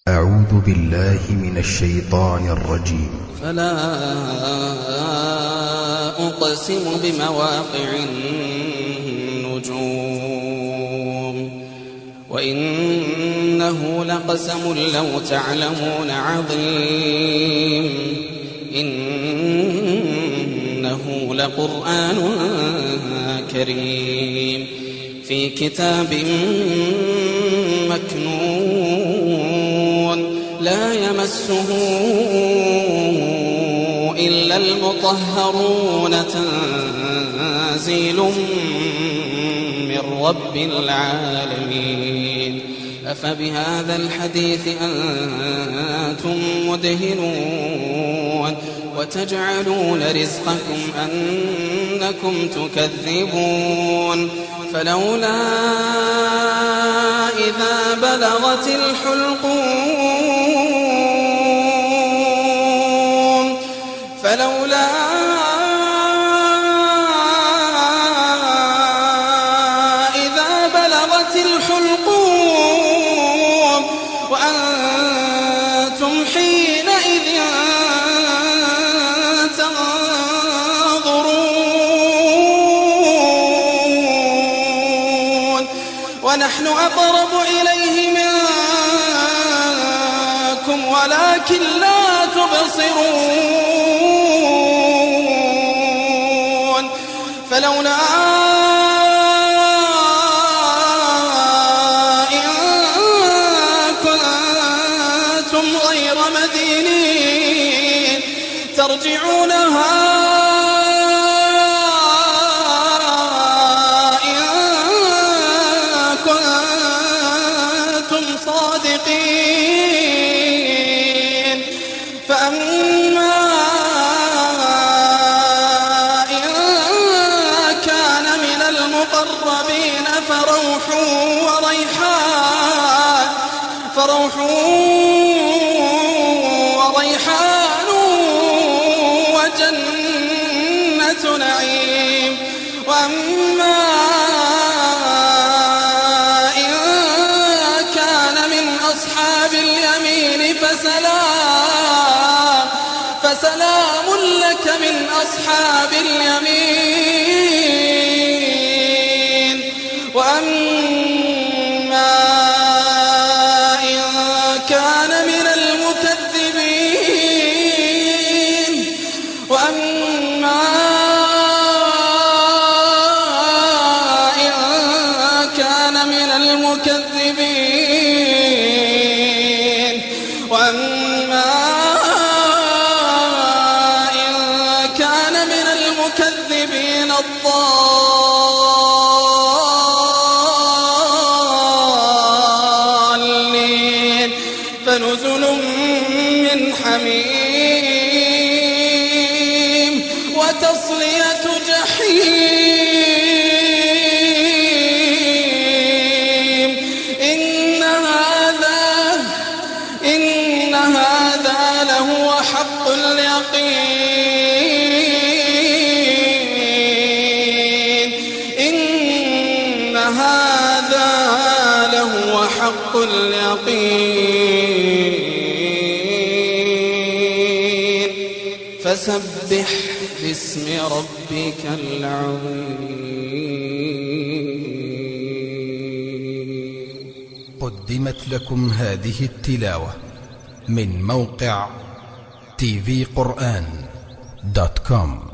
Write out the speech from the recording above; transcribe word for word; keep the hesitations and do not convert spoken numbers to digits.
أعوذ بالله من الشيطان الرجيم. فلا أقسم بمواقع النجوم وإنه لقسم لو تعلمون عظيم إنه لقرآن كريم في كتاب مكنون لا يمسه إلا المطهرون تنزيل من رب العالمين. أفبهذا الحديث أنتم مدهنون وتجعلون رزقكم أنكم تكذبون فلولا إذا بلغت الحلقوم فلولا إذا بلغت الحلقوم وأنتم حينئذ تنظرون ونحن أقرب إليه منكم ولكن لا تبصرون فلولا إن كنتم غير مدينين ترجعونها إن كنتم صادقين فأما إن كان من المقربين فروح وريحان فروح وريحان وجنة نعيم وأما إن كان من أصحاب اليمين فسلام فسلام لك من أصحاب اليمين وأما إن كان من المكذبين وأما إن كان من المكذبين وأما إن كان من المكذبين الضالين فنزل من حميم وتصلية جحيم إن هذا إن هذا لهو حق اليقين إن هذا لهو حق اليقين فسبح باسم ربك العظيم. قدمت لكم هذه التلاوة من موقع تي في قرآن دوت كوم.